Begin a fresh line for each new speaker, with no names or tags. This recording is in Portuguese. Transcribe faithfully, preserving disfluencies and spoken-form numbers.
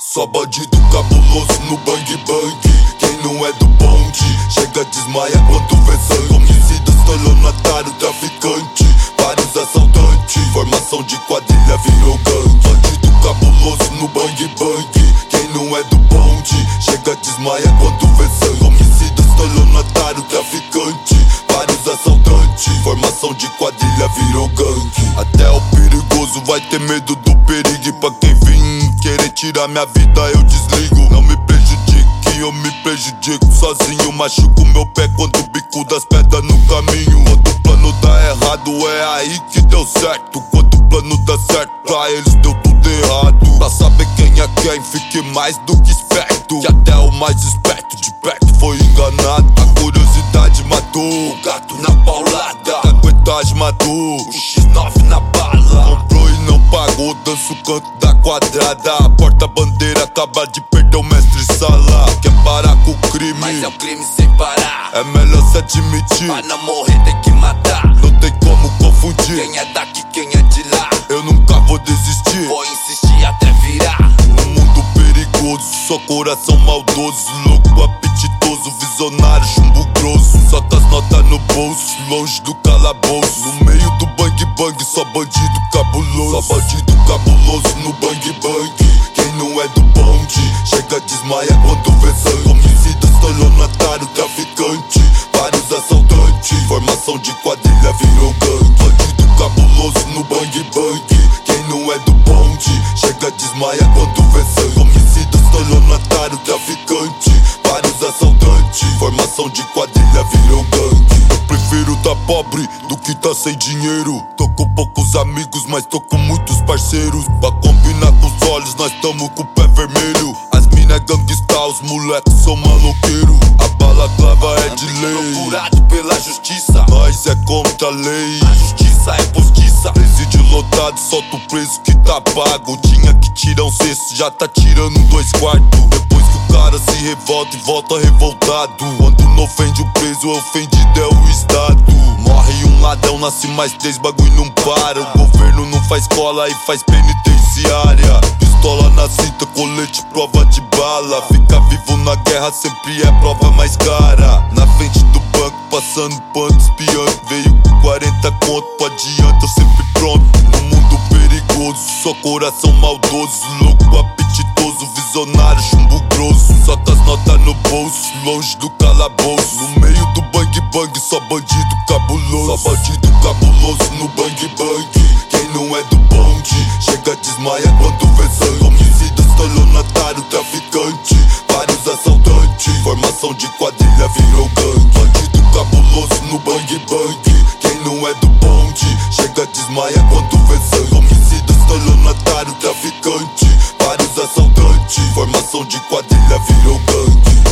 Só bandido cabuloso no bang bang. Quem não é do bonde chega desmaia quando vê sangue. Homicida, estelionatário, traficante, vários assaltantes. Formação de quadrilha virou gangue. Bandido cabuloso no bang bang. Quem não é do bonde chega desmaia quando vê sangue. Homicida, estelionatário, traficante, vários assaltantes. Formação de quadrilha virou gangue. Até o perigoso vai ter medo do perigo. E pra quem vir querer tirar minha vida eu desligo. Não me prejudique, eu me prejudico sozinho. Machuco meu pé quando o bico das pedras no caminho. Quando o plano dá errado é aí que deu certo. Quando o plano dá certo pra eles deu tudo errado. Pra saber quem é quem, fique mais do que esperto. Que até o mais esperto de perto foi enganado. A curiosidade matou o gato na paulada. A aguentagem matou o X nove na bala. Comprou e não pagou, dança o canto da quadrada. A porta-bandeira acaba de perder o mestre sala. Quer parar com o crime,
mas é o crime sem parar.
é melhor se admitir.
Pra não morrer tem que matar.
Não tem como confundir.
Quem é daqui, quem é de lá.
Eu nunca vou desistir.
Vou insistir até virar.
No mundo perigoso, só coração maldoso. Louco, apetitoso, visionário, chumbo grosso. Solta as notas no bolso, longe do calabouço. No meio do bang bang, só bandido cabuloso. Só bandido cabuloso no bang bang. Quem não é do bonde chega desmaia quando vê sangue. Homicida, estelionatário, traficante, vários assaltantes. Formação de quadrilha virou gangue. Bandido cabuloso no bang bang. Quem não é do bonde chega desmaia quando vê sangue. Homicida, estelionatário, traficante, vários assaltantes. Formação de quadrilha virou gangue. Eu prefiro tá pobre do que tá sem dinheiro. Tô com poucos amigos, mas tô com muitos parceiros. Pra combinar com os olhos, nós tamo com o pé vermelho. As mina é gangsta, os moleques são maloqueiro. A balaclava é de lei,
Procurado pela justiça,
nós é contra a lei.
a justiça é postiça.
Presídio lotado, solta o preso que tá pago. Tinha que tirar um sexto, já tá tirando dois quartos. Depois que o cara se revolta e volta revoltado. Quando não ofende o preso, ofendido é o Estado. Morre um ladrão, nasce mais três, bagulho não para. O governo não faz escola e faz penitenciária. Pistola na cinta, colete, prova de bala. Ficar vivo na guerra sempre é prova mais cara. Na frente do banco, passando pano, espiando. Veio com quarenta conto, pro adianta, sempre pronto. No mundo perigoso, só coração maldoso. Louco, apetitoso, visionário, chumbo grosso. Solta as notas no bolso, longe do calabouço. No meio do bang bang, só bandido cabuloso. Só bandido cabuloso no bang bang. Quem não é do bonde chega desmaia quando vê sangue. Homicida, estelionatário, traficante, vários assaltantes. Formação de quadrilha virou gangue. Bandido cabuloso no bang bang. Quem não é do bonde chega desmaia quando vê sangue. Homicida, estelionatário, traficante, vários assaltantes. Formação de quadrilha virou gangue.